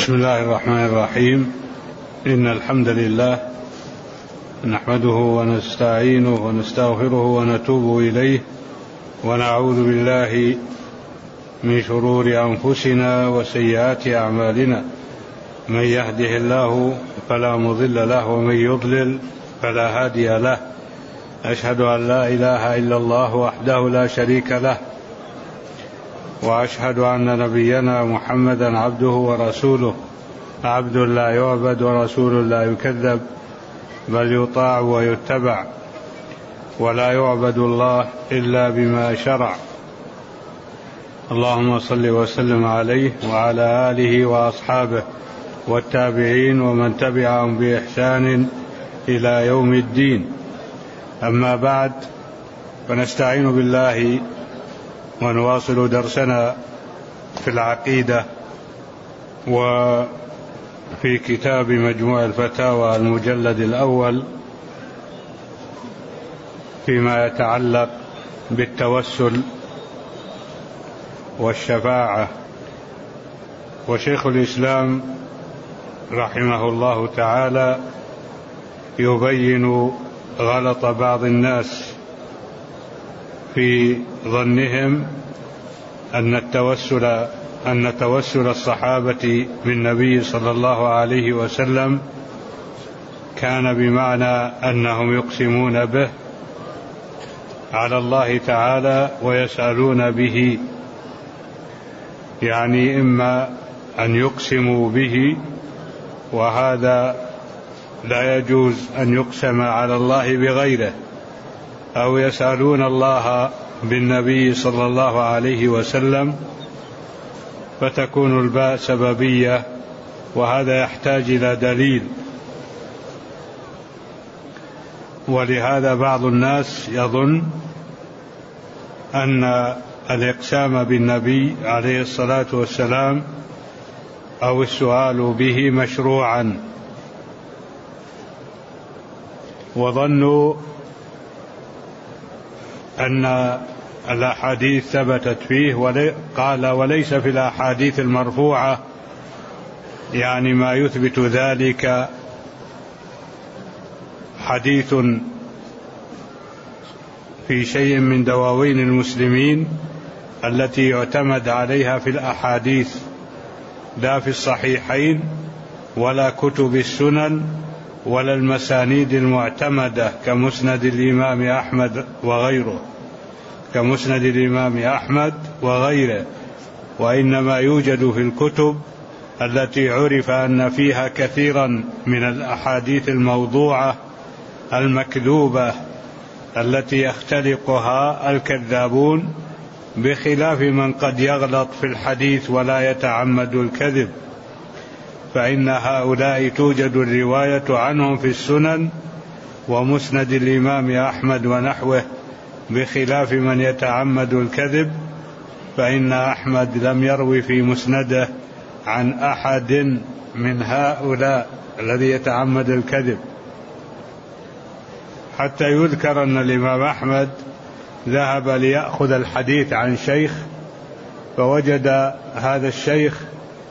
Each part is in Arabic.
بسم الله الرحمن الرحيم. إن الحمد لله نحمده ونستعينه ونستغفره ونتوب إليه، ونعوذ بالله من شرور أنفسنا وسيئات أعمالنا. من يهده الله فلا مضل له، ومن يضلل فلا هادي له. أشهد أن لا إله إلا الله وحده لا شريك له، وأشهد أن نبينا محمدا عبده ورسوله، عبد لا يعبد ورسول لا يكذب، بل يطاع ويتبع، ولا يعبد الله إلا بما شرع. اللهم صل وسلم عليه وعلى آله وأصحابه والتابعين ومن تبعهم بإحسان إلى يوم الدين. أما بعد، فنستعين بالله ونواصل درسنا في العقيدة وفي كتاب مجموع الفتاوى المجلد الأول فيما يتعلق بالتوسل والشفاعة. وشيخ الإسلام رحمه الله تعالى يبين غلط بعض الناس في ظنهم أن توسل الصحابة بالنبي صلى الله عليه وسلم كان بمعنى أنهم يقسمون به على الله تعالى ويسألون به، يعني إما أن يقسموا به، وهذا لا يجوز أن يقسم على الله بغيره، أو يسألون الله بالنبي صلى الله عليه وسلم، فتكون الباء سببية، وهذا يحتاج إلى دليل. ولهذا بعض الناس يظن أن الإقسام بالنبي عليه الصلاة والسلام أو السؤال به مشروعا، وظنوا أن الأحاديث ثبتت فيه. قال: وليس في الأحاديث المرفوعة يعني ما يثبت ذلك حديث في شيء من دواوين المسلمين التي يعتمد عليها في الأحاديث، لا في الصحيحين ولا كتب السنن ولا المسانيد المعتمدة كمسند الإمام أحمد وغيره، وإنما يوجد في الكتب التي عرف أن فيها كثيرا من الأحاديث الموضوعة المكذوبة التي يختلقها الكذابون، بخلاف من قد يغلط في الحديث ولا يتعمد الكذب، فإن هؤلاء توجد الرواية عنهم في السنن ومسند الإمام أحمد ونحوه، بخلاف من يتعمد الكذب، فإن أحمد لم يروي في مسنده عن أحد من هؤلاء الذي يتعمد الكذب، حتى يذكر أن الإمام أحمد ذهب ليأخذ الحديث عن شيخ، فوجد هذا الشيخ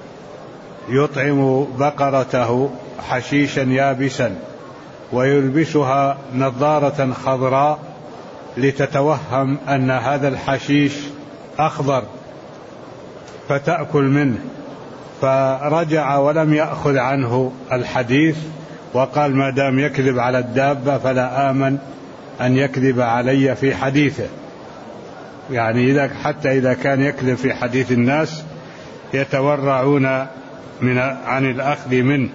يطعم بقرته حشيشا يابسا ويلبسها نظارة خضراء لتتوهم أن هذا الحشيش أخضر فتأكل منه، فرجع ولم يأخذ عنه الحديث، وقال: ما دام يكذب على الدابة فلا آمن أن يكذب علي في حديثه. يعني حتى إذا كان يكذب في حديث الناس يتورعون عن الأخذ منه.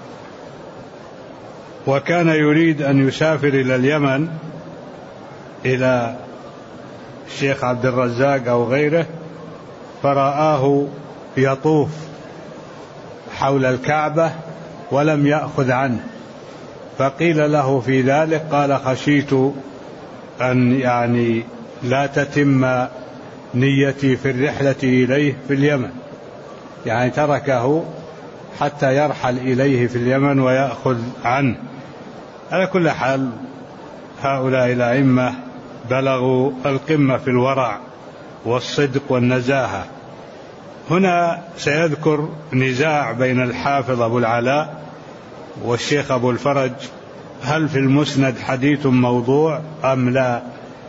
وكان يريد أن يسافر إلى اليمن، إلى الشيخ عبد الرزاق أو غيره، فرآه يطوف حول الكعبة ولم يأخذ عنه، فقيل له في ذلك، قال: خشيت أن يعني لا تتم نيتي في الرحلة إليه في اليمن، يعني تركه حتى يرحل إليه في اليمن ويأخذ عنه. على كل حال، هؤلاء الأئمة بلغوا القمة في الورع والصدق والنزاهة، هنا سيذكر نزاع بين الحافظ أبو العلاء والشيخ أبو الفرج، هل في المسند حديث موضوع أم لا؟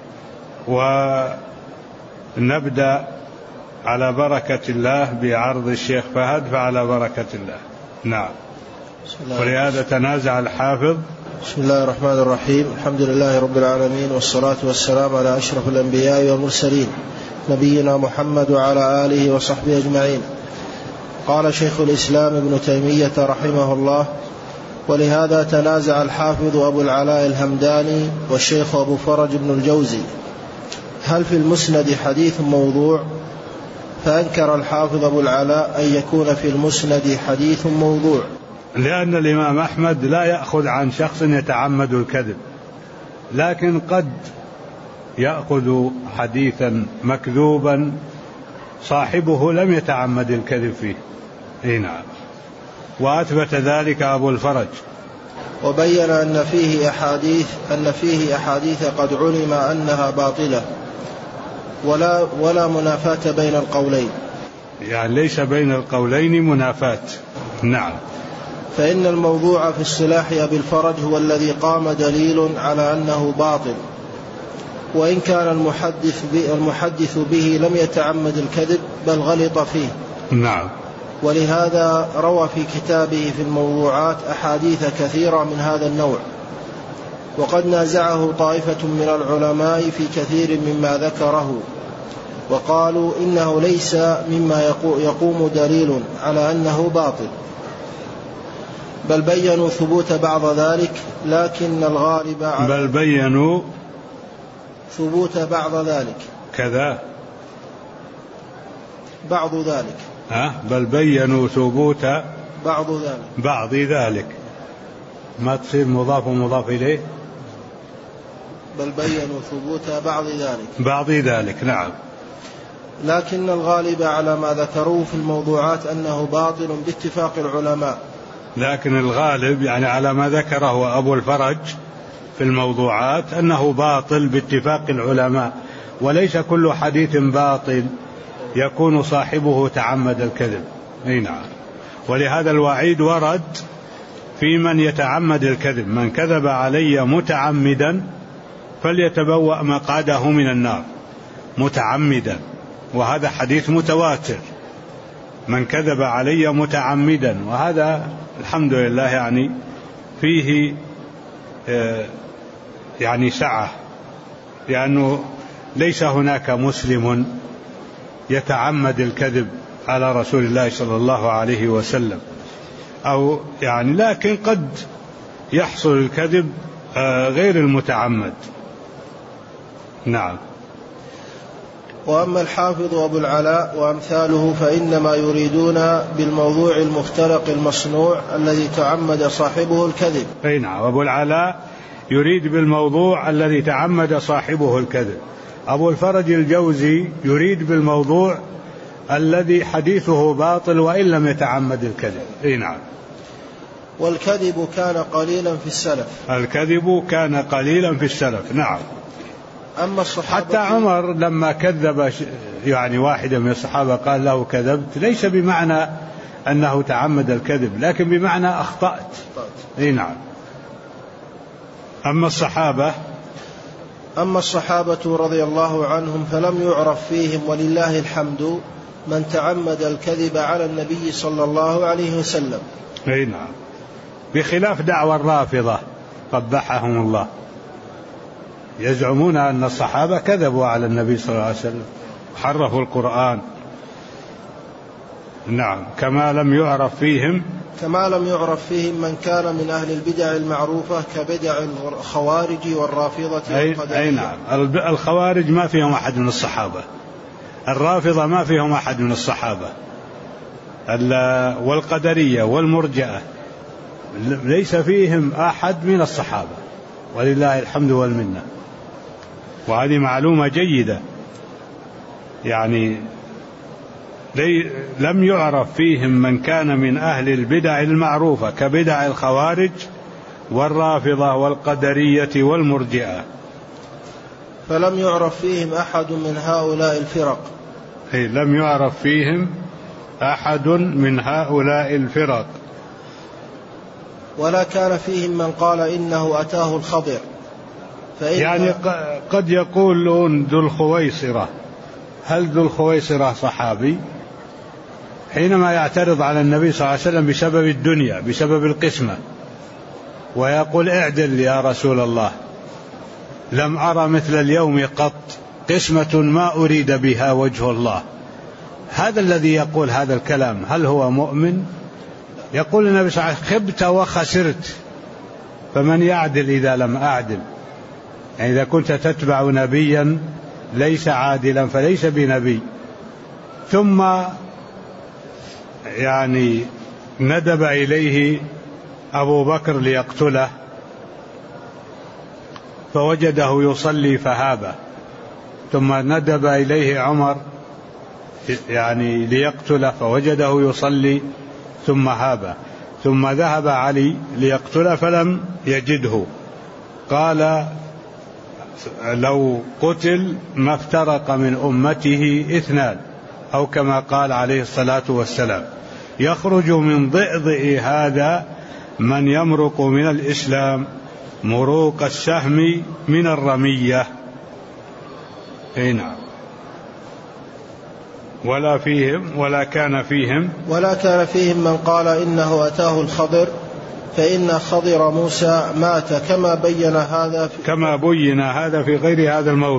ونبدأ على بركة الله بعرض الشيخ فهد، فعلى بركة الله. نعم. ولهذا تنازع الحافظ. بسم الله الرحمن الرحيم. الحمد لله رب العالمين، والصلاة والسلام على أشرف الأنبياء والمرسلين نبينا محمد وعلى آله وصحبه أجمعين. قال شيخ الإسلام ابن تيمية رحمه الله: ولهذا تنازع الحافظ أبو العلاء الهمداني والشيخ أبو فرج بن الجوزي هل في المسند حديث موضوع، فأنكر الحافظ أبو العلاء أن يكون في المسند حديث موضوع، لأن الإمام أحمد لا يأخذ عن شخص يتعمد الكذب، لكن قد يأخذ حديثا مكذوبا صاحبه لم يتعمد الكذب فيه. نعم. وأثبت ذلك أبو الفرج، وبين أن فيه أحاديث قد علم أنها باطلة ولا منافاة بين القولين، يعني ليس بين القولين منافاة. نعم. فإن الموضوع في اصطلاح أبي الفرج هو الذي قام دليل على أنه باطل، وإن كان المحدث به لم يتعمد الكذب بل غلط فيه. نعم. ولهذا روى في كتابه في الموضوعات أحاديث كثيرة من هذا النوع، وقد نازعه طائفة من العلماء في كثير مما ذكره، وقالوا إنه ليس مما يقوم دليل على أنه باطل، بل بيّنوا ثبوت بعض ذلك، لكن الغالب بل بيّنوا ثبوت بعض ذلك كذا بعض ذلك بل بيّنوا ثبوت بعض ذلك ما تصير مضاف ومضاف إليه، بل بيّنوا ثبوت بعض ذلك. نعم. لكن الغالب على ما ذكروه في الموضوعات أنه باطل باتفاق العلماء. لكن الغالب يعني على ما ذكره أبو الفرج في الموضوعات أنه باطل باتفاق العلماء، وليس كل حديث باطل يكون صاحبه تعمد الكذب. نعم. ولهذا الوعيد ورد في من يتعمد الكذب: من كذب علي متعمدا فليتبوأ مقعده من النار. متعمدا، وهذا حديث متواتر، من كذب علي متعمدا، وهذا الحمد لله يعني فيه يعني سعة، لأنه ليس هناك مسلم يتعمد الكذب على رسول الله صلى الله عليه وسلم، أو يعني لكن قد يحصل الكذب غير المتعمد. نعم. وأما الحافظ أبو العلاء وأمثاله فإنما يريدون بالموضوع المختلق المصنوع الذي تعمد صاحبه الكذب. نعم. أبو العلاء يريد بالموضوع الذي تعمد صاحبه الكذب. أبو الفرج الجوزي يريد بالموضوع الذي حديثه باطل وإن لم يتعمد الكذب. نعم. والكذب كان قليلا في السلف. الكذب كان قليلا في السلف. نعم. أما الصحابة حتى عمر لما كذب يعني واحدا من الصحابة قال له كذبت، ليس بمعنى أنه تعمد الكذب، لكن بمعنى أخطأت. نعم. أما الصحابة رضي الله عنهم فلم يعرف فيهم ولله الحمد من تعمد الكذب على النبي صلى الله عليه وسلم. نعم. بخلاف دعوى الرافضة قبحهم الله، يزعمون أن الصحابة كذبوا على النبي صلى الله عليه وسلم، حرفوا القرآن. نعم. كما لم يعرف فيهم من كان من أهل البدع المعروفة كبدع الخوارج والرافضة والقدرية. نعم. الخوارج ما فيهم أحد من الصحابة، الرافضة ما فيهم أحد من الصحابة، والقدرية والمرجئة ليس فيهم أحد من الصحابة، ولله الحمد والمنة. وهذه معلومة جيدة، يعني لم يعرف فيهم من كان من أهل البدع المعروفة كبدع الخوارج والرافضة والقدرية والمرجئة. فلم يعرف فيهم أحد من هؤلاء الفرق. لم يعرف فيهم أحد من هؤلاء الفرق. ولا كان فيهم من قال إنه أتاه الخضر، يعني قد يقولون ذو الخويصرة، هل ذو الخويصرة صحابي؟ حينما يعترض على النبي صلى الله عليه وسلم بسبب الدنيا، بسبب القسمة، ويقول اعدل يا رسول الله، لم أرى مثل اليوم قط، قسمة ما أريد بها وجه الله. هذا الذي يقول هذا الكلام هل هو مؤمن؟ يقول النبي صلى الله عليه وسلم خبت وخسرت، فمن يعدل إذا لم أعدل؟ يعني إذا كنت تتبع نبيا ليس عادلا فليس بنبي. ثم يعني ندب إليه أبو بكر ليقتله، فوجده يصلي فهابه، ثم ندب إليه عمر يعني ليقتله، فوجده يصلي ثم هابه، ثم ذهب علي ليقتله فلم يجده، قال لو قتل ما افترق من أمته 2، أو كما قال عليه الصلاة والسلام، يخرج من ضئضئ هذا من يمرق من الإسلام مروق السهم من الرمية. نعم. ولا كان فيهم من قال إنه أتاه الخضر، فإن خضر موسى مات، كما بين هذا في غير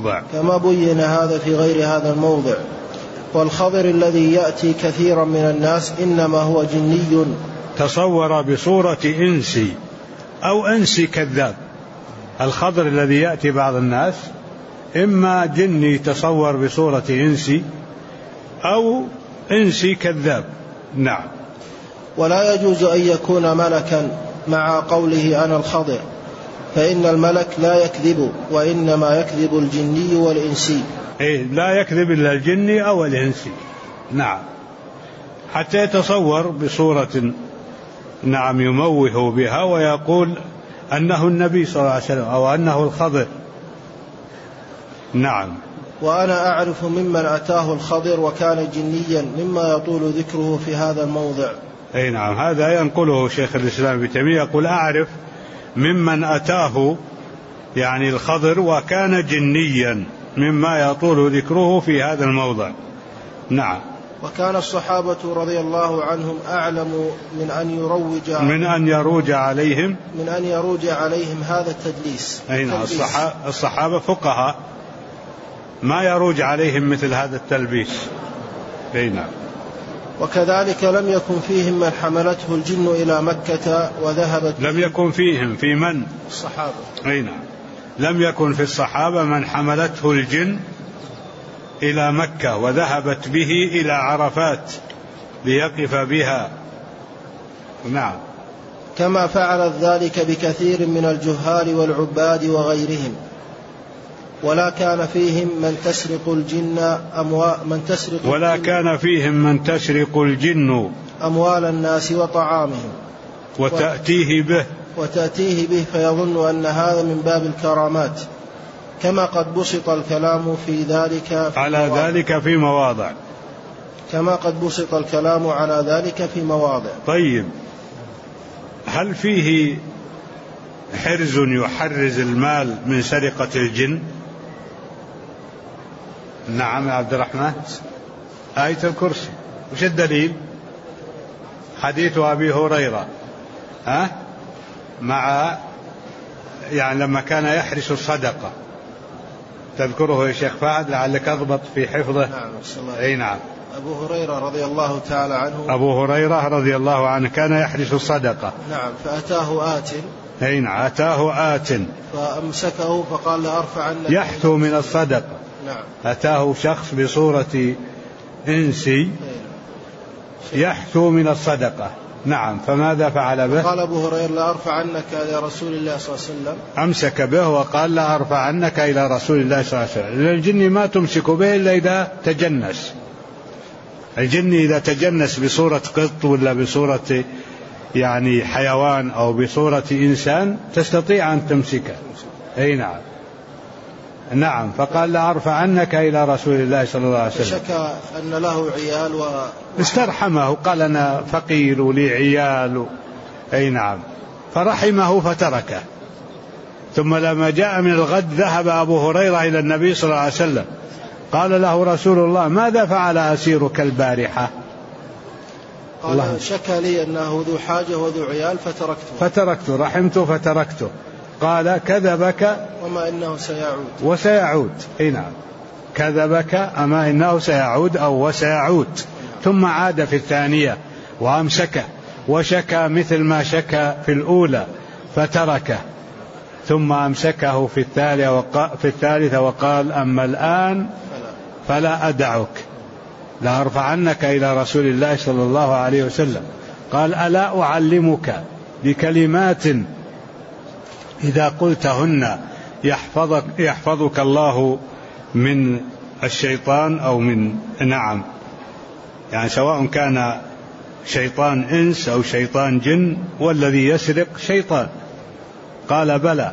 هذا الموضع. والخضر الذي يأتي كثيرا من الناس إنما هو جني تصور بصورة إنسي أو إنسي كذاب. الخضر الذي يأتي بعض الناس إما جني تصور بصورة إنسي أو إنسي كذاب. نعم. ولا يجوز أن يكون ملكا مع قوله أنا الخضر، فإن الملك لا يكذب، وإنما يكذب الجني والإنسي. لا يكذب إلا الجني أو الإنسي. نعم. حتى يتصور بصورة نعم يموه بها ويقول أنه النبي صلى الله عليه وسلم أو أنه الخضر. نعم. وأنا أعرف ممن أتاه الخضر وكان جنيا مما يطول ذكره في هذا الموضع. نعم. هذا ينقله شيخ الإسلام ابن تيمية، يقول أعرف ممن أتاه يعني الخضر وكان جنيا مما يطول ذكره في هذا الموضع. نعم. وكان الصحابة رضي الله عنهم أعلم من أن يروج عليهم هذا التدليس. الصحابة فقهاء ما يروج عليهم مثل هذا التلبيس. نعم. وكذلك لم يكن فيهم من حملته الجن إلى مكة وذهبت. لم يكن فيهم في من؟ الصحابة. نعم. لم يكن في الصحابة من حملته الجن إلى مكة وذهبت به إلى عرفات ليقف بها. نعم. كما فعلت ذلك بكثير من الجهال والعباد وغيرهم. ولا كان فيهم من تسرق الجن أموال الناس وطعامهم وتأتيه به فيظن أن هذا من باب الكرامات، كما قد بسط الكلام في ذلك على ذلك في مواضع. طيب، هل فيه حرز يحرز المال من سرقة الجن؟ نعم يا عبد الرحمن. آية الكرسي. وش الدليل؟ حديث أبي هريرة مع يعني لما كان يحرس الصدقة، تذكره يا شيخ فهد لعلك أضبط في حفظه. نعم. نعم. أبو هريرة رضي الله تعالى عنه. أبو هريرة رضي الله عنه كان يحرس الصدقة. نعم. فأتاه آت. نعم. أتاه آت فأمسكه فقال لأرفع عنك. يحثو من الصدقة. نعم. أتاه شخص بصورة إنسي يحثو من الصدقة. نعم. فماذا فعل به؟ قال أبو هريرة لا أرفع عنك إلى رسول الله صلى الله عليه وسلم. أمسك به وقال لا أرفع عنك إلى رسول الله صلى الله عليه وسلم. الجن ما تمسك به إلا إذا تجنس. الجن إذا تجنس بصورة قط ولا بصورة يعني حيوان أو بصورة إنسان تستطيع أن تمسكه. نعم. نعم، فقال لأرفعنك إلى رسول الله صلى الله عليه وسلم. شكى أن له عيال استرحمه، قال أنا فقير ولي عيال، أي نعم، فرحمه فتركه. ثم لما جاء من الغد ذهب أبو هريرة إلى النبي صلى الله عليه وسلم، قال له رسول الله ماذا فعل أسيرك البارحة؟ قال شكى لي أنه ذو حاجة وذو عيال فتركته رحمته فتركته. قال كذبك وما إنه سيعود. وسيعود، أي نعم، كذبك أما إنه سيعود أو وسيعود. ثم عاد في الثانية وأمسكه وشكى مثل ما شكى في الأولى فتركه، ثم أمسكه في الثالثة وقال أما الآن فلا أدعك، لأرفعنك إلى رسول الله صلى الله عليه وسلم. قال ألا أعلمك بكلمات إذا قلتهن يحفظك الله من الشيطان أو من نعم، يعني سواء كان شيطان إنس أو شيطان جن، والذي يسرق شيطان. قال بلى،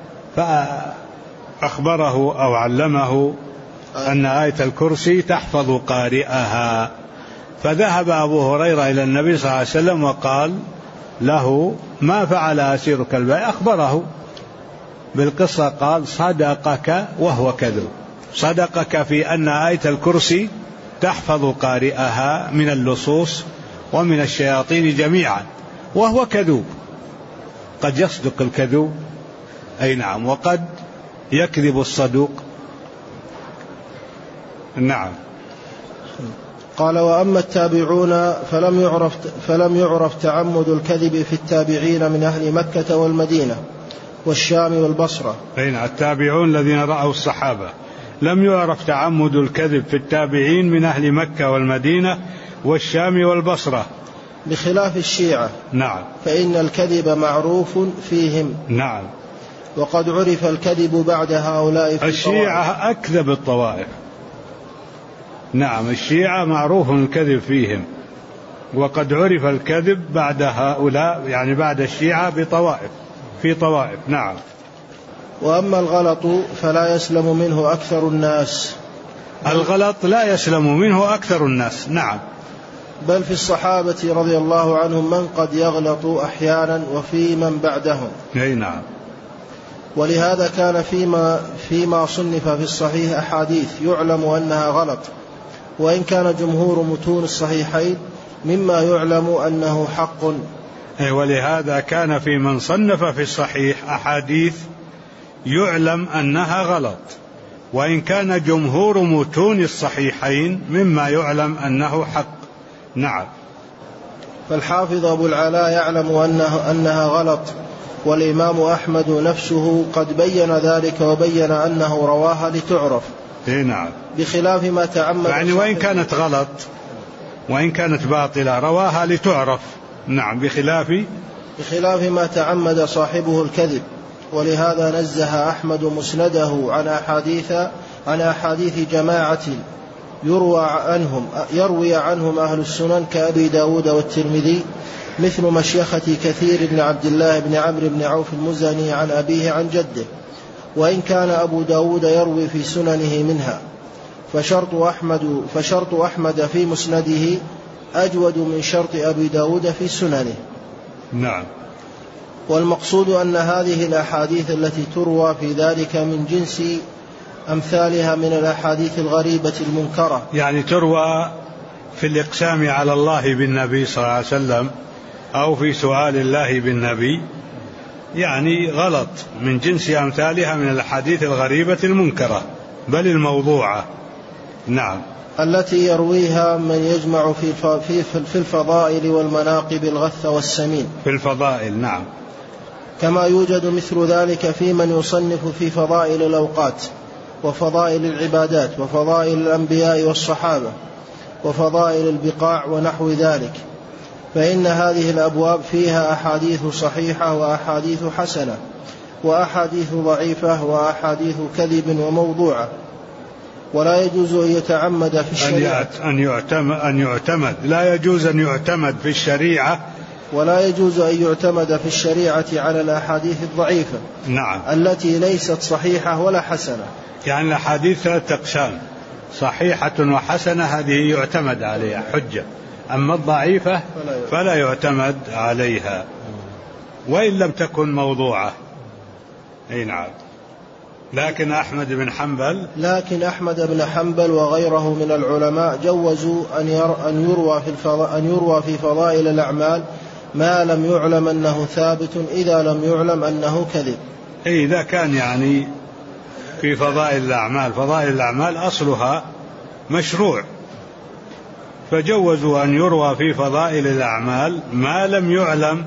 فأخبره أو علمه أن آية الكرسي تحفظ قارئها. فذهب أبو هريرة إلى النبي صلى الله عليه وسلم وقال له ما فعل أسيرك البارحة، أخبره بالقصة. قال صدقك وهو كذب، صدقك في أن آية الكرسي تحفظ قارئها من اللصوص ومن الشياطين جميعا، وهو كذوب. قد يصدق الكذوب، أي نعم، وقد يكذب الصدوق. نعم. قال وأما التابعون فلم يعرف تعمد الكذب في التابعين من أهل مكة والمدينة والشام والبصرة. أين التابعون الذين رأوا الصحابة؟ لم يعرف تعمد الكذب في التابعين من أهل مكة والمدينة والشام والبصرة، بخلاف الشيعة. نعم، فإن الكذب معروف فيهم. نعم، وقد عرف الكذب بعد هؤلاء في الشيعة أكذب الطوائف. نعم، الشيعة معروف الكذب فيهم، وقد عرف الكذب بعد هؤلاء، يعني بعد الشيعة في طوائف. نعم. وأما الغلط فلا يسلم منه أكثر الناس. الغلط لا يسلم منه أكثر الناس. نعم. بل في الصحابة رضي الله عنهم من قد يغلط أحيانا وفي من بعدهم. أي نعم. ولهذا كان فيما صنف في الصحيح أحاديث يعلم أنها غلط، وإن كان جمهور متون الصحيحين مما يعلم أنه حق. ولهذا كان في من صنف في الصحيح أحاديث يعلم أنها غلط، وإن كان جمهور متون الصحيحين مما يعلم أنه حق. نعم. فالحافظ أبو العلاء يعلم أنها غلط، والإمام أحمد نفسه قد بين ذلك وبين أنه رواها لتعرف. نعم. بخلاف ما تعمد، يعني وإن كانت غلط وإن كانت باطلة رواها لتعرف. نعم. بخلاف ما تعمد صاحبه الكذب. ولهذا نزه أحمد مسنده عن أحاديث جماعة يروي عنهم أهل السنن كأبي داود والترمذي، مثل مشيخة كثير بن عبد الله بن عمرو بن عوف المزني عن أبيه عن جده، وإن كان أبو داود يروي في سننه منها. فشرط أحمد في مسنده أجود من شرط أبي داود في سننه. نعم. والمقصود أن هذه الأحاديث التي تروى في ذلك من جنس أمثالها من الأحاديث الغريبة المنكرة، يعني تروى في الإقسام على الله بالنبي صلى الله عليه وسلم أو في سؤال الله بالنبي، يعني غلط من جنس أمثالها من الأحاديث الغريبة المنكرة بل الموضوعة. نعم. التي يرويها من يجمع في الفضائل والمناقب الغث والسمين. في الفضائل. نعم. كما يوجد مثل ذلك في من يصنف في فضائل الأوقات وفضائل العبادات وفضائل الأنبياء والصحابة وفضائل البقاع ونحو ذلك، فإن هذه الأبواب فيها أحاديث صحيحة وأحاديث حسنة وأحاديث ضعيفة وأحاديث كذب وموضوعة. ولا يجوز أن يتعمد في الشريعة أن يعتمد لا يجوز أن يعتمد في الشريعة، ولا يجوز أن يعتمد في الشريعة على الأحاديث الضعيفة. نعم. التي ليست صحيحة ولا حسنة. يعني الأحاديث 3 أقسام: صحيحة وحسنة هذه يعتمد عليها حجة، أما الضعيفة فلا يعتمد عليها وإن لم تكن موضوعة. أي نعم. لكن أحمد بن حنبل وغيره من العلماء جوزوا أن يروى في فضائل الأعمال ما لم يعلم أنه ثابت إذا لم يعلم أنه كذب. إذا كان يعني في فضائل الأعمال أصلها مشروع، فجوزوا أن يروى في فضائل الأعمال ما لم يعلم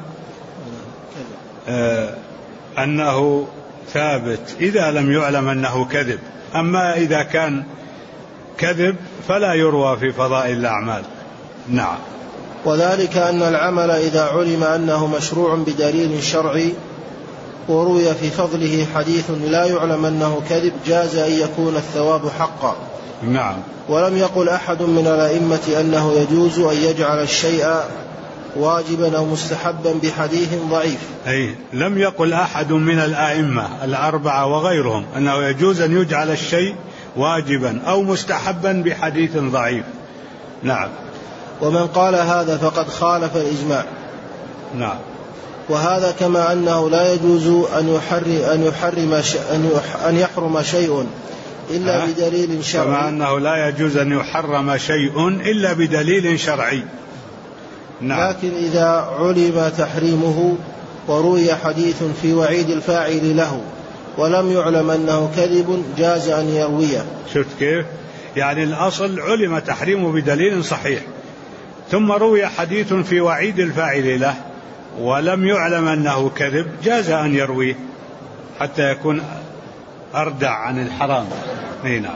أنه ثابت إذا لم يعلم أنه كذب. أما إذا كان كذب فلا يروى في فضائل الأعمال. نعم. وذلك أن العمل إذا علم أنه مشروع بدليل شرعي وروي في فضله حديث لا يعلم أنه كذب جاز أن يكون الثواب حقا. نعم. ولم يقل أحد من الأئمة أنه يجوز أن يجعل الشيء واجبا أو مستحبا بحديث ضعيف. أي لم يقل أحد من الأئمة 4 وغيرهم أنه يجوز أن يجعل الشيء واجبا أو مستحبا بحديث ضعيف. نعم. ومن قال هذا فقد خالف الإجماع. نعم. وهذا كما أنه لا يجوز أن يحرم شيء إلا بدليل شرعي. كما أنه لا يجوز أن يحرم شيء إلا بدليل شرعي. نعم. لكن إذا علم تحريمه وروي حديث في وعيد الفاعل له ولم يعلم أنه كذب جاز أن يرويه. شفت كيف؟ يعني الأصل علم تحريمه بدليل صحيح، ثم روي حديث في وعيد الفاعل له ولم يعلم أنه كذب جاز أن يرويه حتى يكون أردع عن الحرام. نعم.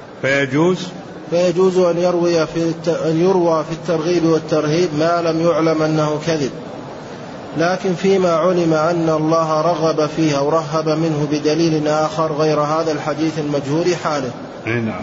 فيجوز أن يروى في الترغيب والترهيب ما لم يعلم أنه كذب. لكن فيما علم أن الله رغب فيه أو رهب منه بدليل آخر غير هذا الحديث المجهول حاله. نعم.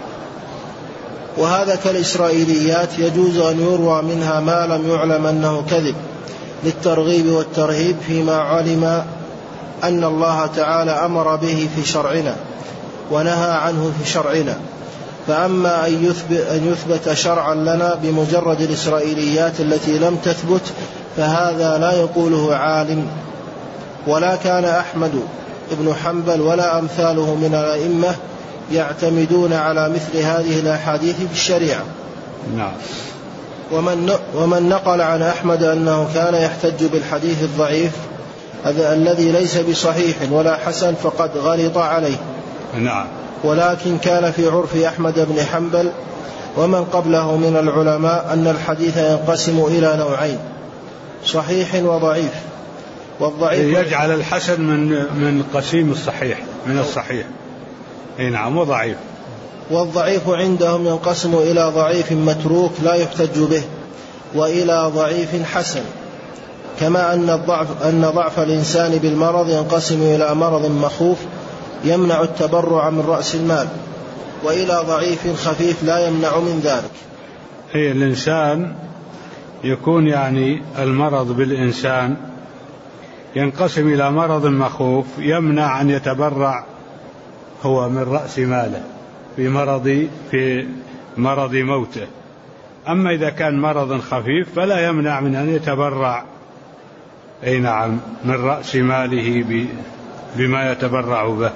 وهذا كالإسرائيليات يجوز أن يروى منها ما لم يعلم أنه كذب للترغيب والترهيب فيما علم أن الله تعالى أمر به في شرعنا ونهى عنه في شرعنا. فأما أن يثبت شرعا لنا بمجرد الإسرائيليات التي لم تثبت فهذا لا يقوله عالم. ولا كان أحمد بن حنبل ولا أمثاله من الأئمة يعتمدون على مثل هذه الأحاديث في الشريعة. نعم. ومن نقل عن أحمد أنه كان يحتج بالحديث الضعيف الذي ليس بصحيح ولا حسن فقد غلط عليه. نعم. ولكن كان في عرف أحمد بن حنبل ومن قبله من العلماء أن الحديث ينقسم إلى نوعين: صحيح وضعيف. والضعيف يجعل الحسن من قسيم الصحيح، من الصحيح. نعم. وضعيف. والضعيف عندهم ينقسم إلى ضعيف متروك لا يحتج به وإلى ضعيف حسن، كما أن ضعف الإنسان بالمرض ينقسم إلى مرض مخوف يمنع التبرع من رأس المال وإلى ضعيف خفيف لا يمنع من ذلك. الإنسان يكون يعني المرض بالإنسان ينقسم إلى مرض مخوف يمنع أن يتبرع هو من رأس ماله في مرض موته. أما إذا كان مرض خفيف فلا يمنع من أن يتبرع نعم من رأس ماله بما يتبرع به.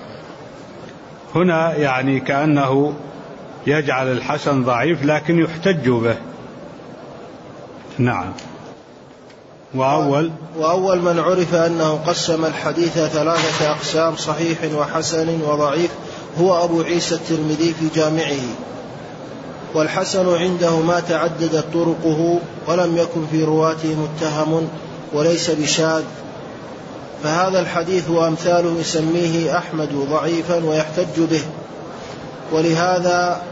هنا يعني كأنه يجعل الحسن ضعيف لكن يحتج به. نعم. وأول من عرف أنه قسم الحديث 3 أقسام: صحيح وحسن وضعيف، هو أبو عيسى الترمذي في جامعه. والحسن عنده ما تعددت طرقه ولم يكن في رواته متهم وليس بشاذ، فهذا الحديث وأمثاله يسميه أحمد ضعيفا ويحتج به. ولهذا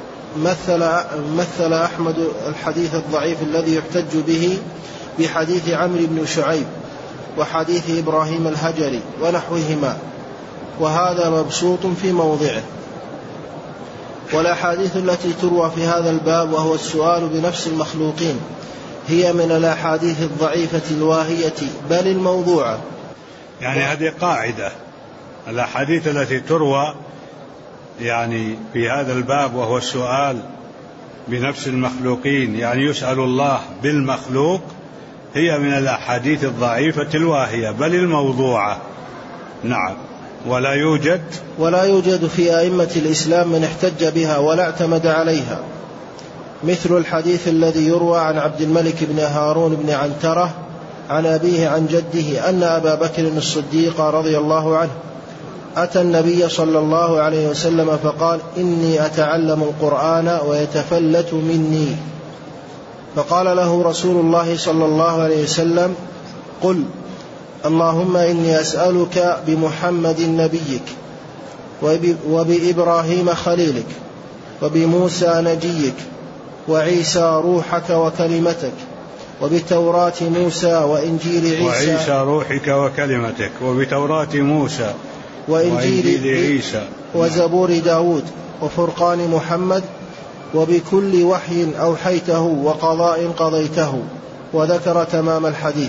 مثل أحمد الحديث الضعيف الذي يحتج به بحديث عمرو بن شعيب وحديث إبراهيم الهجري ونحوهما، وهذا مبسوط في موضعه. والأحاديث التي تروى في هذا الباب وهو السؤال بنفس المخلوقين هي من الأحاديث الضعيفة الواهية بل الموضوعة. يعني هذه قاعدة: الأحاديث التي تروى يعني في هذا الباب وهو السؤال بنفس المخلوقين، يعني يسأل الله بالمخلوق، هي من الأحاديث الضعيفة الواهية بل الموضوعة. نعم. ولا يوجد في أئمة الإسلام من احتج بها ولا اعتمد عليها، مثل الحديث الذي يروى عن عبد الملك بن هارون بن عنترة عن أبيه عن جده أن أبا بكر الصديق رضي الله عنه أتى النبي صلى الله عليه وسلم فقال: إني أتعلم القرآن ويتفلت مني. فقال له رسول الله صلى الله عليه وسلم: قل اللهم إني أسألك بمحمد نبيك وبإبراهيم خليلك وبموسى نجيك وعيسى روحك وكلمتك وبتوراة موسى وإنجيل عيسى روحك وكلمتك وبتوراة موسى وإنجيل عيسى وزبور داود وفرقان محمد وبكل وحي أوحيته وقضاء قضيته، وذكر تمام الحديث.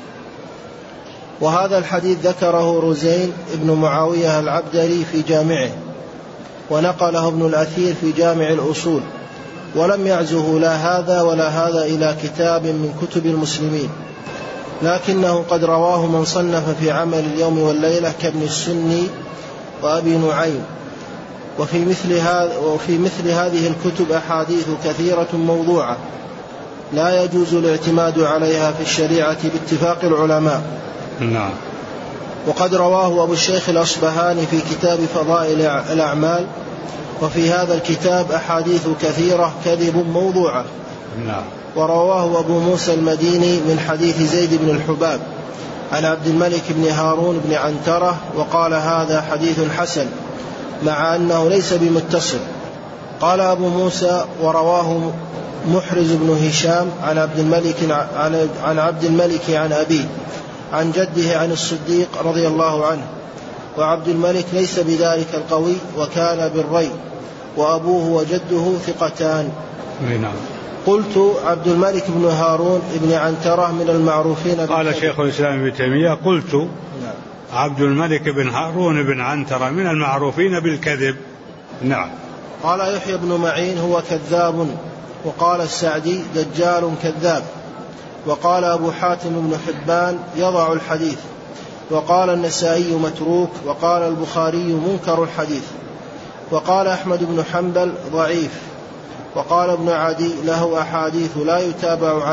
وهذا الحديث ذكره رزين ابن معاوية العبدري في جامعه، ونقله ابن الأثير في جامع الأصول، ولم يعزه لا هذا ولا هذا إلى كتاب من كتب المسلمين، لكنه قد رواه من صنف في عمل اليوم والليلة كابن السني وأبي نعيم. وفي مثل هذه الكتب أحاديث كثيرة موضوعة لا يجوز الاعتماد عليها في الشريعة باتفاق العلماء. نعم. وقد رواه أبو الشيخ الأصبهاني في كتاب فضائل الأعمال، وفي هذا الكتاب أحاديث كثيرة كذب موضوعة. نعم. ورواه أبو موسى المديني من حديث زيد بن الحباب عن عبد الملك بن هارون بن عنترة، وقال هذا حديث حسن مع أنه ليس بمتصل. قال أبو موسى: ورواه محرز بن هشام عن عبد الملك عن أبيه عن جده عن الصديق رضي الله عنه، وعبد الملك ليس بذلك القوي وكان بالري، وأبوه وجده ثقتان. نعم. قلت: عبد الملك بن هارون بن عنترة من المعروفين بالكذب. قال شيخ الإسلام ابن تيمية: قلت نعم. عبد الملك بن هارون بن عنترة من المعروفين بالكذب. نعم. قال يحيى بن معين: هو كذاب. وقال السعدي: دجال كذاب. وقال أبو حاتم بن حبان: يضع الحديث. وقال النسائي: متروك. وقال البخاري: منكر الحديث. وقال أحمد بن حنبل: ضعيف. وقال ابن عدي: له أحاديث لا يتابعه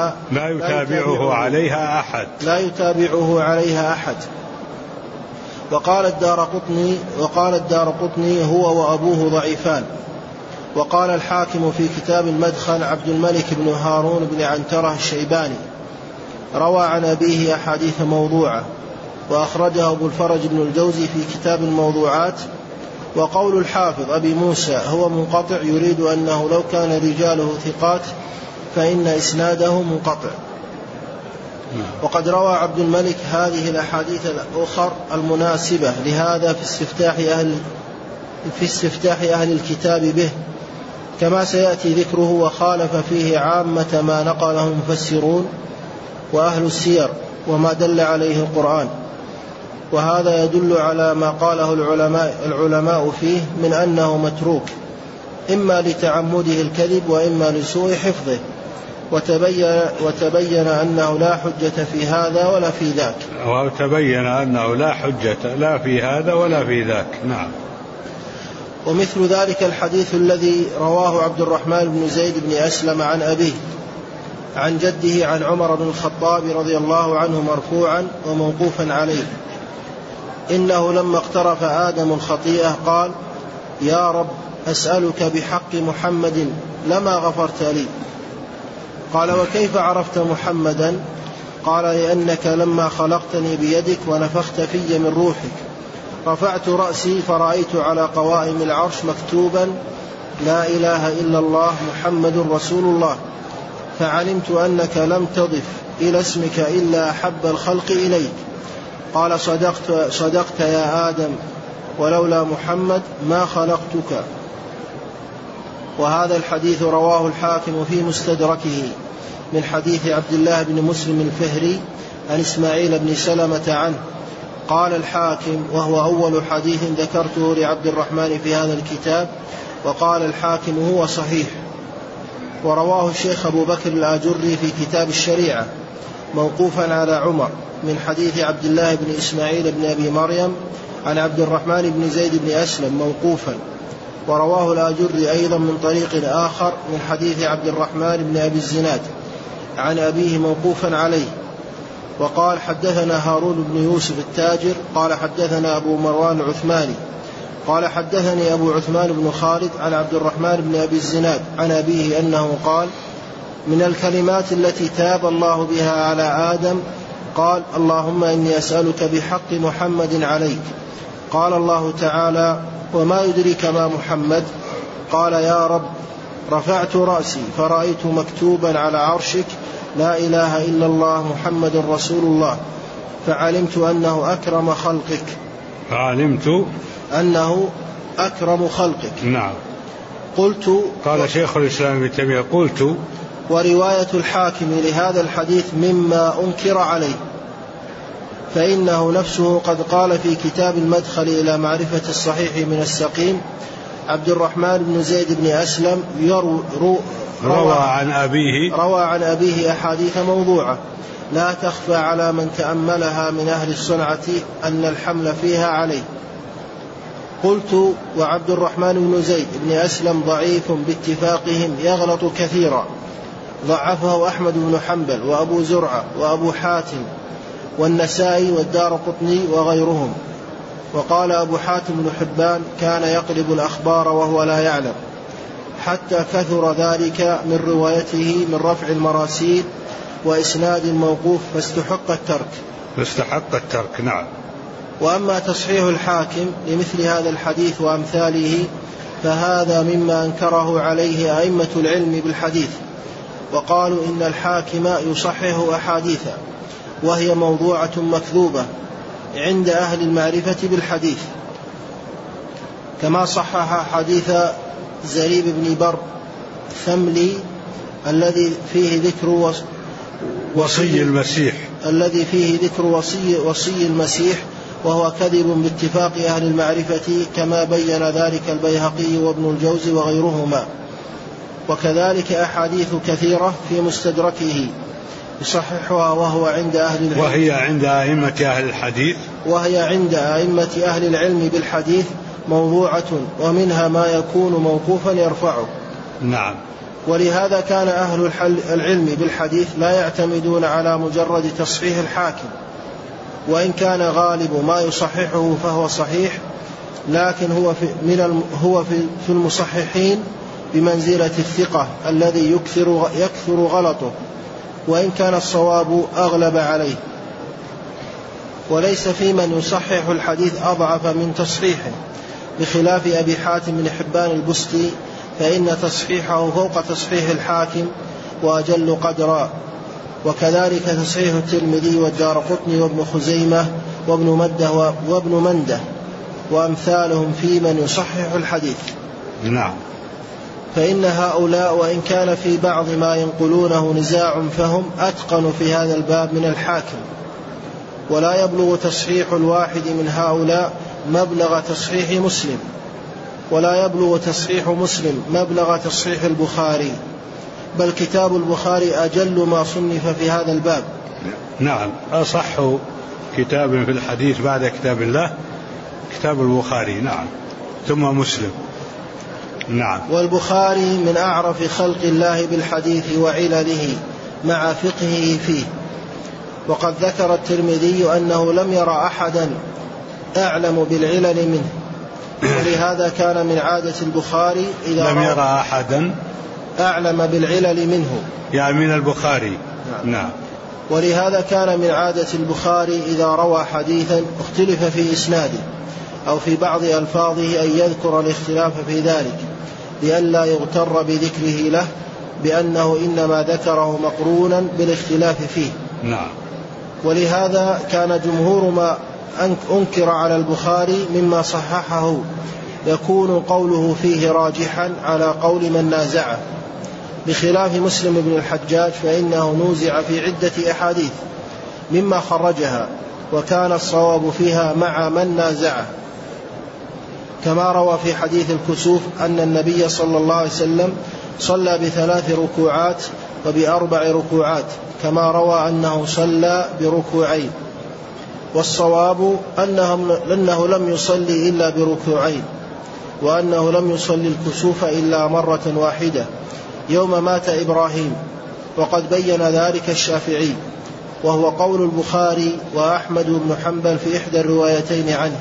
عليها أحد. وقال الدارقطني: هو وأبوه ضعيفان. وقال الحاكم في كتاب المدخل: عبد الملك بن هارون بن عنترة الشيباني روى عن أبيه أحاديث موضوعة. وأخرجه أبو الفرج بن الجوزي في كتاب الموضوعات. وقول الحافظ أبي موسى هو منقطع يريد أنه لو كان رجاله ثقات فإن إسناده منقطع. وقد روى عبد الملك هذه الأحاديث الأخر المناسبة لهذا في استفتاح أهل الكتاب به، كما سيأتي ذكره، وخالف فيه عامة ما نقله المفسرون وأهل السير وما دل عليه القرآن. وهذا يدل على ما قاله العلماء فيه من أنه متروك، إما لتعمده الكذب وإما لسوء حفظه، وتبين أنه لا حجة في هذا ولا في ذاك. وتبين أنه لا حجة لا في هذا ولا في ذاك. نعم. ومثل ذلك الحديث الذي رواه عبد الرحمن بن زيد بن أسلم عن أبيه عن جده عن عمر بن الخطاب رضي الله عنه مرفوعا وموقوفا عليه: إنه لما اقترف آدم الخطيئة قال: يا رب أسألك بحق محمد لما غفرت لي. قال: وكيف عرفت محمدا؟ قال: لأنك لما خلقتني بيدك ونفخت في من روحك رفعت رأسي فرأيت على قوائم العرش مكتوبا: لا إله إلا الله محمد رسول الله، فعلمت أنك لم تضف إلى اسمك إلا أحب الخلق إليك. قال: صدقت يا آدم، ولولا محمد ما خلقتك. وهذا الحديث رواه الحاكم في مستدركه من حديث عبد الله بن مسلم الفهري عن إسماعيل بن سلمة عنه قال الحاكم وهو أول حديث ذكرته لعبد الرحمن في هذا الكتاب، وقال الحاكم هو صحيح. ورواه الشيخ أبو بكر الآجري في كتاب الشريعة موقوفا على عمر من حديث عبد الله بن إسماعيل بن أبي مريم عن عبد الرحمن بن زيد بن أسلم موقوفا. ورواه الآجري أيضا من طريق آخر من حديث عبد الرحمن بن أبي الزناد عن أبيه موقوفا عليه. وقال حدثنا هارون بن يوسف التاجر قال حدثنا أبو مروان العثماني قال حدثني أبو عثمان بن خالد عن عبد الرحمن بن أبي الزناد عن أبيه أنه قال من الكلمات التي تاب الله بها على آدم قال اللهم إني أسألك بحق محمد عليك. قال الله تعالى وما يدريك ما محمد؟ قال يا رب رفعت رأسي فرأيت مكتوبا على عرشك لا إله إلا الله محمد رسول الله فعلمت أنه أكرم خلقك. فعلمت أنه أكرم خلقك. نعم. قلت قال شيخ الإسلام ابن تيمية قلت ورواية الحاكم لهذا الحديث مما أنكر عليه، فإنه نفسه قد قال في كتاب المدخل إلى معرفة الصحيح من السقيم عبد الرحمن بن زيد بن أسلم روى عن أبيه أحاديث موضوعة لا تخفى على من تأملها من أهل الصنعة أن الحمل فيها عليه. قلت وعبد الرحمن بن زيد بن أسلم ضعيف باتفاقهم يغلط كثيرا، ضعفه أحمد بن حنبل وأبو زرعة وأبو حاتم والنسائي والدارقطني وغيرهم. وقال أبو حاتم بن حبان كان يقلب الأخبار وهو لا يعلم، حتى كثر ذلك من روايته من رفع المراسيل وإسناد موقوف فاستحق الترك. نعم. وأما تصحيح الحاكم لمثل هذا الحديث وأمثاله فهذا مما أنكره عليه أئمة العلم بالحديث، وقالوا إن الحاكم يصحح أحاديثا وهي موضوعة مكذوبة عند أهل المعرفة بالحديث، كما صحح حديث زريب بن بر ثملي الذي فيه ذكر وصي المسيح وهو كذب باتفاق أهل المعرفة كما بين ذلك البيهقي وابن الجوزي وغيرهما. وكذلك أحاديث كثيرة في مستدركه يصححها وهي عند أئمة أهل العلم بالحديث موضوعة، ومنها ما يكون موقوفا يرفعه. نعم. ولهذا كان أهل العلم بالحديث لا يعتمدون على مجرد تصحيح الحاكم، وإن كان غالب ما يصححه فهو صحيح، لكن هو في المصححين بمنزلة الثقة الذي يكثر غلطه، وإن كان الصواب أغلب عليه. وليس في من يصحح الحديث أضعف من تصحيحه، بخلاف أبي حاتم بن حبان البستي فإن تصحيحه فوق تصحيح الحاكم وأجل قدرا. وكذلك تصحيح الترمذي والدارقطني وابن خزيمة وابن منده وأمثالهم في من يصحح الحديث. نعم. فإن هؤلاء وإن كان في بعض ما ينقلونه نزاع فهم أتقن في هذا الباب من الحاكم، ولا يبلغ تصحيح الواحد من هؤلاء مبلغ تصحيح مسلم، ولا يبلغ تصحيح مسلم مبلغ تصحيح البخاري، بل كتاب البخاري أجل ما صنف في هذا الباب. نعم. أصح كتاب في الحديث بعد كتاب الله كتاب البخاري. نعم. ثم مسلم. نعم. والبخاري من أعرف خلق الله بالحديث وعلله مع فقهه فيه. وقد ذكر الترمذي أنه لم يرى أحدا أعلم بالعلل منه، ولهذا كان من عادة البخاري إذا لم يرى أحدا أعلم بالعلل منه، يعني من البخاري. نعم. ولهذا كان من عادة البخاري إذا روى حديثا اختلف في إسناده أو في بعض ألفاظه أن يذكر الاختلاف في ذلك لئلا يغتر بذكره له بأنه إنما ذكره مقرونا بالاختلاف فيه. نعم. ولهذا كان جمهور ما أنكر على البخاري مما صححه يكون قوله فيه راجحا على قول من نازعه، بخلاف مسلم بن الحجاج فإنه نوزع في عدة أحاديث مما خرجها وكان الصواب فيها مع من نازعه، كما روى في حديث الكسوف أن النبي صلى الله عليه وسلم صلى ب3 ركوعات وب4 ركوعات، كما روى أنه صلى بركوعين. والصواب أنه لم يصلي إلا بركوعين، وأنه لم يصلي الكسوف إلا مرة واحدة يوم مات إبراهيم، وقد بين ذلك الشافعي، وهو قول البخاري وأحمد بن حنبل في إحدى الروايتين عنه.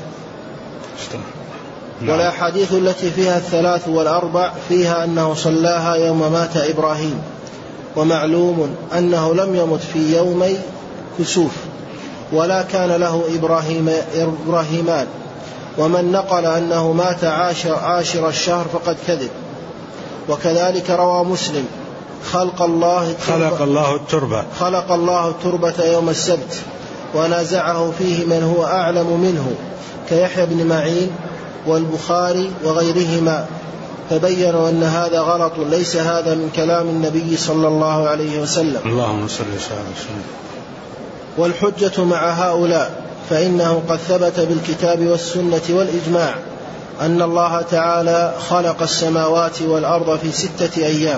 والأحاديث التي فيها 3 و4 فيها أنه صلاها يوم مات إبراهيم، ومعلوم أنه لم يمت في يومي كسوف، ولا كان له إبراهيمان، ومن نقل أنه مات عاشر الشهر فقد كذب. وكذلك روى مسلم خلق الله التربة يوم السبت، ونازعه فيه من هو أعلم منه كيحيى بن معين والبخاري وغيرهما، فبينوا أن هذا غلط، ليس هذا من كلام النبي صلى الله عليه وسلم. اللهم صل وسلم. والحجة مع هؤلاء، فإنه قد ثبت بالكتاب والسنة والإجماع أن الله تعالى خلق السماوات والأرض في 6 أيام،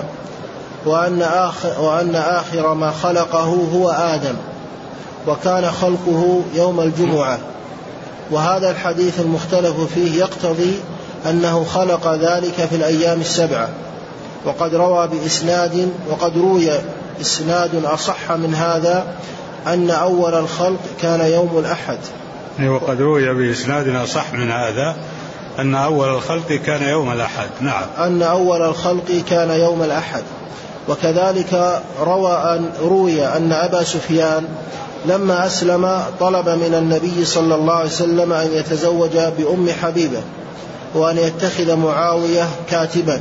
وأن آخر ما خلقه هو آدم، وكان خلقه يوم الجمعة. وهذا الحديث المختلف فيه يقتضي أنه خلق ذلك في الأيام 7، وقد روي إسناد أصح من هذا أن أول الخلق كان يوم الأحد. وقد روي بإسناد أصح من هذا أن أول الخلق كان يوم الأحد. نعم، أن أول الخلق كان يوم الأحد. وكذلك روي أن أبا سفيان لما أسلم طلب من النبي صلى الله عليه وسلم أن يتزوج بأم حبيبة، وأن يتخذ معاوية كاتبا،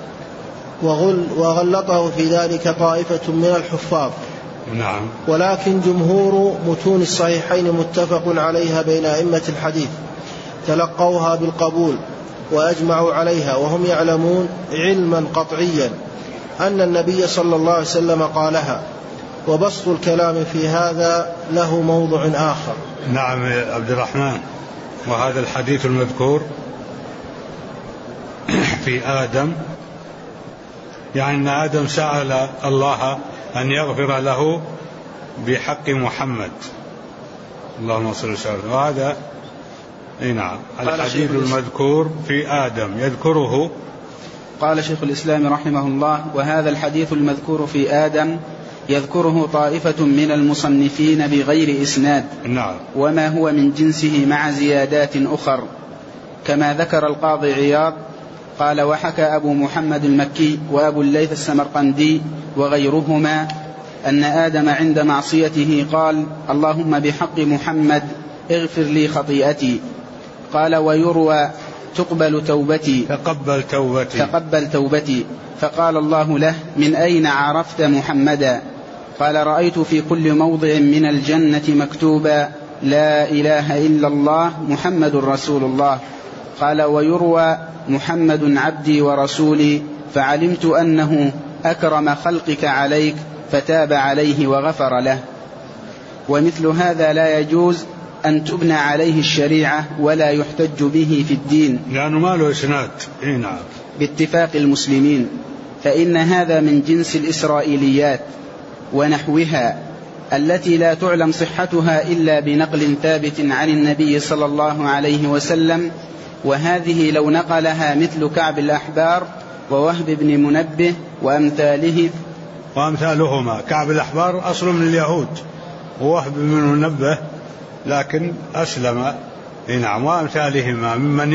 وغلطه في ذلك طائفة من الحفاظ. نعم. ولكن جمهور متون الصحيحين متفق عليها بين أئمة الحديث، تلقوها بالقبول وأجمعوا عليها، وهم يعلمون علما قطعيا أن النبي صلى الله عليه وسلم قالها، وبسط الكلام في هذا له موضع آخر. نعم يا عبد الرحمن. وهذا الحديث المذكور في آدم، يعني أن آدم سأل الله أن يغفر له بحق محمد، اللهم صل وسلم. وهذا نعم الحديث المذكور في آدم يذكره. قال شيخ الإسلام رحمه الله: وهذا الحديث المذكور في آدم يذكره طائفة من المصنفين بغير إسناد. نعم. وما هو من جنسه مع زيادات أخر، كما ذكر القاضي عياض. قال: وحكى أبو محمد المكي وأبو الليث السمرقندي وغيرهما أن آدم عند معصيته قال: اللهم بحق محمد اغفر لي خطيئتي. قال: ويروى تقبل توبتي. فقال الله له: من أين عرفت محمدا؟ قال: رأيت في كل موضع من الجنة مكتوبا لا إله إلا الله محمد رسول الله. قال: ويروى محمد عبدي ورسولي، فعلمت أنه أكرم خلقك عليك فتاب عليه وغفر له. ومثل هذا لا يجوز أن تبنى عليه الشريعة ولا يحتج به في الدين، لأنه ما له إسناد. نعم. باتفاق المسلمين، فإن هذا من جنس الإسرائيليات ونحوها التي لا تعلم صحتها إلا بنقل ثابت عن النبي صلى الله عليه وسلم. وهذه لو نقلها مثل كعب الأحبار ووهب بن منبه وأمثالهما. كعب الأحبار أصل من اليهود، ووهب بن منبه لكن أسلم. نعم. وأمثالهما ممن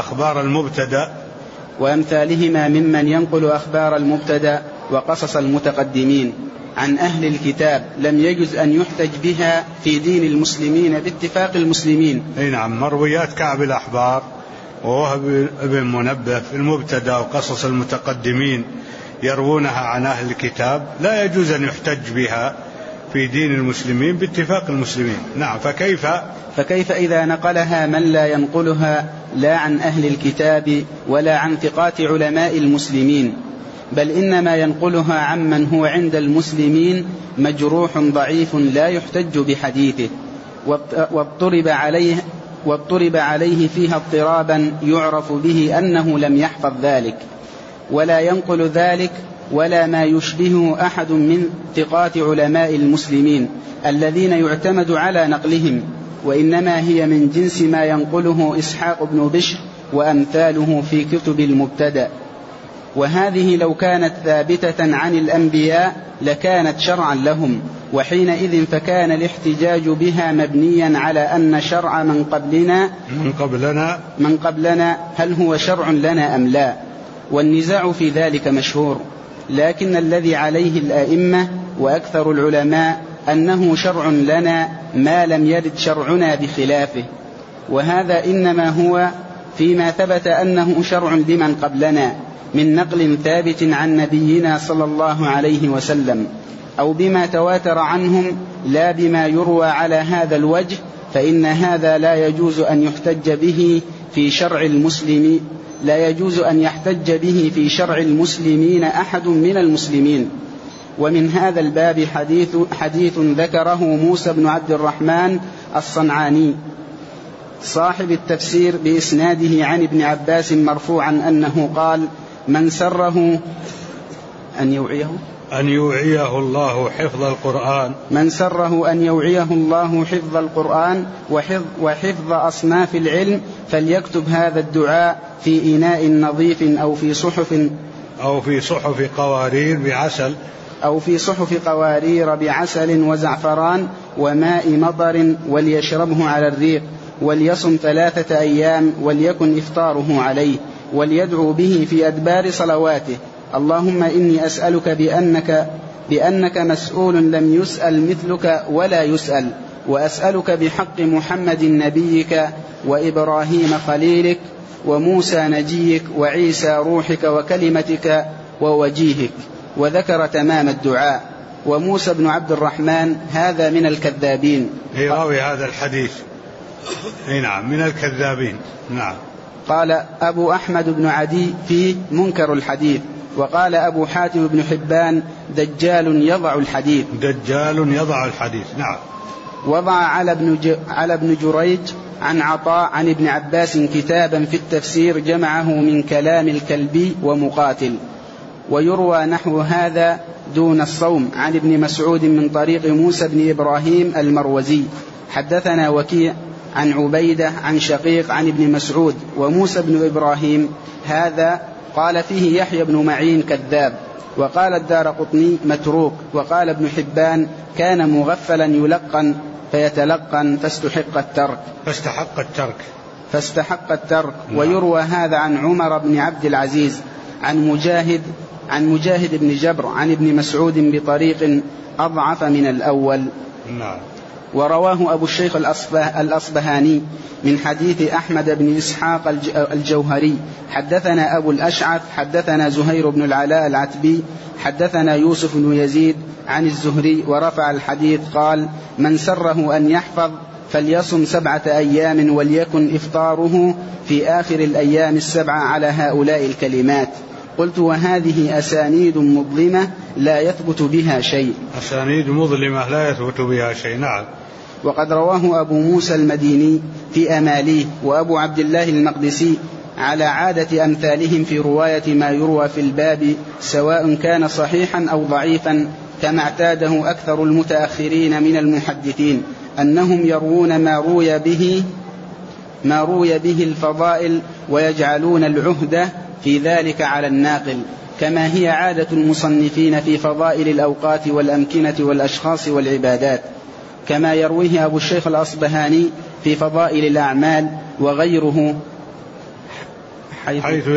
ينقل أخبار المبتدأ وقصص المتقدمين عن أهل الكتاب، لم يجز أن يحتج بها في دين المسلمين باتفاق المسلمين. نعم. مرويات كعب الأحبار ووهب بن منبه في المبتدأ وقصص المتقدمين يروونها عن أهل الكتاب، لا يجوز أن يحتج بها في دين المسلمين باتفاق المسلمين. نعم. فكيف إذا نقلها من لا ينقلها لا عن أهل الكتاب ولا عن ثقات علماء المسلمين، بل إنما ينقلها عمن هو عند المسلمين مجروح ضعيف لا يحتج بحديثه. واضطرب عليه فيها اضطرابا يعرف به أنه لم يحفظ ذلك ولا ينقل ذلك ولا ما يشبهه أحد من ثقات علماء المسلمين الذين يعتمد على نقلهم، وإنما هي من جنس ما ينقله إسحاق بن بشر وأمثاله في كتب المبتدأ. وهذه لو كانت ثابتة عن الأنبياء لكانت شرعا لهم، وحينئذ فكان الاحتجاج بها مبنيا على أن شرع من قبلنا هل هو شرع لنا أم لا، والنزاع في ذلك مشهور، لكن الذي عليه الأئمة وأكثر العلماء أنه شرع لنا ما لم يرد شرعنا بخلافه، وهذا إنما هو فيما ثبت أنه شرع لمن قبلنا من نقل ثابت عن نبينا صلى الله عليه وسلم، أو بما تواتر عنهم لا بما يروى على هذا الوجه، فإن هذا لا يجوز أن يحتج به في شرع المسلمين أحد من المسلمين. ومن هذا الباب حديث ذكره موسى بن عبد الرحمن الصنعاني صاحب التفسير بإسناده عن ابن عباس مرفوعا أنه قال: من سره أن يوعيه الله حفظ القرآن وحفظ أصناف العلم فليكتب هذا الدعاء في إناء نظيف أو في صحف قوارير بعسل وزعفران وماء مطر، وليشربه على الريق، وليصم 3 أيام، وليكن إفطاره عليه، وليدعو به في أدبار صلواته: اللهم إني أسألك بأنك مسؤول لم يسأل مثلك ولا يسأل، وأسألك بحق محمد نبيك وإبراهيم خليلك وموسى نجيك وعيسى روحك وكلمتك ووجيهك. وذكر تمام الدعاء. وموسى بن عبد الرحمن هذا من الكذابين، راوي هذا الحديث. نعم، من الكذابين. نعم. قال أبو أحمد بن عدي فيه منكر الحديث. وقال أبو حاتم بن حبان دجال يضع الحديث. نعم. وضع على ابن جريج عن عطاء عن ابن عباس كتابا في التفسير جمعه من كلام الكلبي ومقاتل. ويروى نحو هذا دون الصوم عن ابن مسعود من طريق موسى بن إبراهيم المروزي. حدثنا وكيع عن عبيدة عن شقيق عن ابن مسعود. وموسى بن إبراهيم هذا قال فيه يحيى بن معين كذاب. وقال الدارقطني متروك. وقال ابن حبان كان مغفلا يلقن فيتلقن فاستحق الترك. ويروى هذا عن عمر بن عبد العزيز عن مجاهد بن جبر عن ابن مسعود بطريق أضعف من الأول. نعم. ورواه أبو الشيخ الأصبهاني من حديث أحمد بن إسحاق الجوهري حدثنا أبو الأشعث حدثنا زهير بن العلاء العتبي حدثنا يوسف بن يزيد عن الزهري ورفع الحديث قال: من سره أن يحفظ فليصم 7 أيام وليكن إفطاره في آخر الأيام 7 على هؤلاء الكلمات. قلت: وهذه أسانيد مظلمة لا يثبت بها شيء. نعم. وقد رواه أبو موسى المديني في أماليه وأبو عبد الله المقدسي على عادة أمثالهم في رواية ما يروى في الباب، سواء كان صحيحا أو ضعيفا، كما اعتاده أكثر المتأخرين من المحدثين، أنهم يروون ما روي به الفضائل ويجعلون العهدة في ذلك على الناقل، كما هي عادة المصنفين في فضائل الأوقات والأمكنة والأشخاص والعبادات، كما يرويه أبو الشيخ الأصبهاني في فضائل الأعمال وغيره، حيث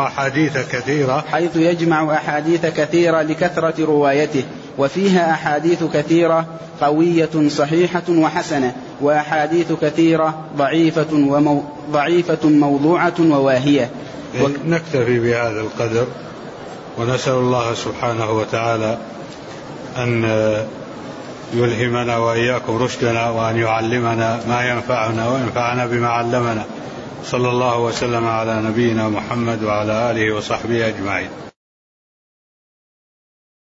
يجمع أحاديث كثيرة لكثرة روايته، وفيها أحاديث كثيرة قوية صحيحة وحسنة، وأحاديث كثيرة ضعيفة موضوعة وواهية. نكتفي بهذا القدر، ونسأل الله سبحانه وتعالى أن يلهمنا وإياكم رشدنا، وأن يعلمنا ما ينفعنا وينفعنا بما علمنا. صلى الله وسلم على نبينا محمد وعلى آله وصحبه أجمعين.